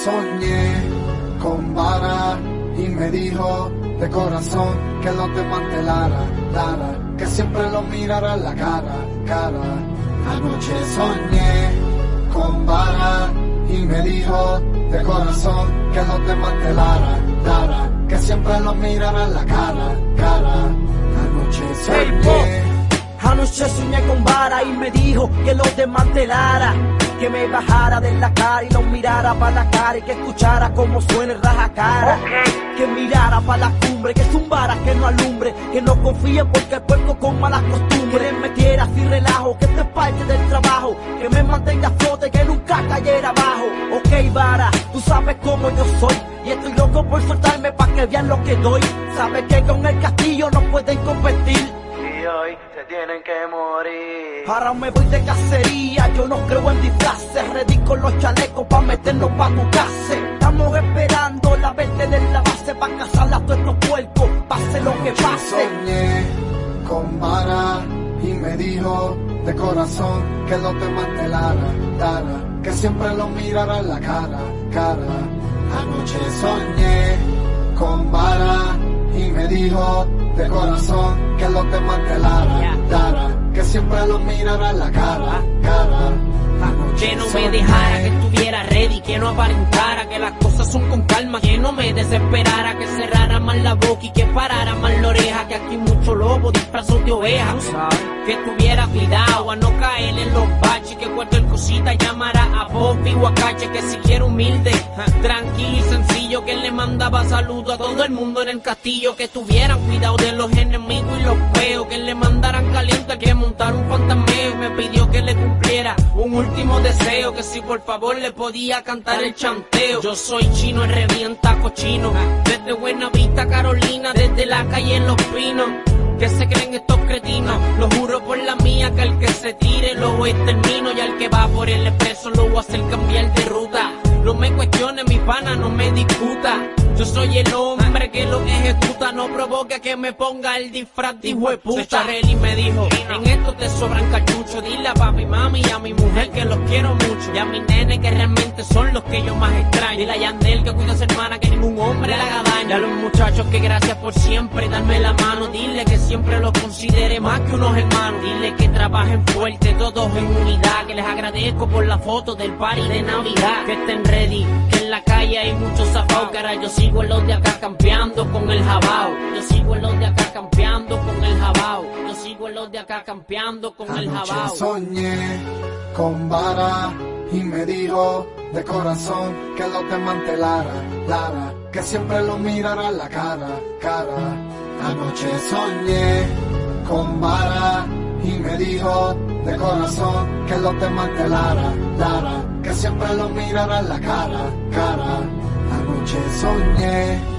soñé con vara y me dijo de corazón que lo desmantelara, que siempre lo mirara la cara. Anoche soñé con vara y me dijo de corazón que lo desmantelara, que siempre lo mirara la cara. Anoche soñé. Anoche soñé con vara y me dijo que lo desmantelara, que me bajara de la cara y lo mirara para la cara y que escuchara cómo suena el rajacara. Que mirara para la cumbre, que zumbara, que no alumbre, que no confíe porque puerco con malas costumbres. Que le metiera sin relajo, que este es parte del trabajo, que me mantenga a flote, que nunca cayera abajo. Ok, vara, tú sabes cómo yo soy y estoy loco por soltarme pa' que vean lo que doy. Sabes que con el castillo no pueden competir. Hoy se tienen que morir. Ahora me voy de cacería, yo no creo en disfraces. Ready con los chalecos pa' meternos pa' tu casa. Estamos esperando la verde de la base pa' cazar a todos estos puercos, pase lo que pase. Soñé con vara y me dijo de corazón que lo desmantelara, que siempre lo mirara la cara. Anoche soñé con vara y me dijo de corazón que lo desmantelara, que siempre lo mirara la cara. Que no me dejara, que estuviera ready, que no aparentara, que las cosas son con calma, que no me desesperara, que cerrara más la boca y que parara más la oreja, que aquí mucho lobo disfrazó de oveja, que tuviera cuidado a no caer en los baches, que cualquier cosita llamara a Bobby Guacache, que siguiera humilde, tranquilo y sencillo, que le mandaba saludos a todo el mundo en el castillo, que tuvieran cuidado de los enemigos y los feos, que le mandaran caliente, que montara un fantasmeo, y me pidió que le cumpliera un último deseo, que si por favor le podía cantar el chanteo. Yo soy chino, el revienta cochino, desde Buenavista, Carolina, desde la calle en Los Pinos. Que se creen estos cretinos, lo juro por la mía, que el que se tire lo extermino, y al que va por el expreso lo voy a hacer cambiar de ruta. No me cuestione, mi pana, no me discuta. Yo soy el hombre que lo ejecuta, no provoque que me ponga el disfraz de hijo de puta. Y me dijo, en esto te sobran cartuchos, dile a papi, mami y a mi mujer que los quiero mucho, y a mis nenes que realmente son los que yo más extraño. Dile a Yandel que cuida a su hermana, que ningún hombre le haga daño. Y a los muchachos que gracias por siempre darme la mano, dile que siempre los considere más que unos hermanos. Dile que trabajen fuerte, todos en unidad, que les agradezco por la foto del party de Navidad. Que estén ready, que en la calle hay muchos zapados, que ahora yo sigo en los de acá campeando con el jabao. Yo sigo en los de acá campeando con el jabao. Yo sigo en los de acá campeando con el jabao. Anoche soñé con vara y me dijo de corazón que lo desmantelara, que siempre lo mirara la cara. Anoche soñé con vara y me dijo de corazón que lo desmantelara, que siempre lo mirara la cara. Anoche soñé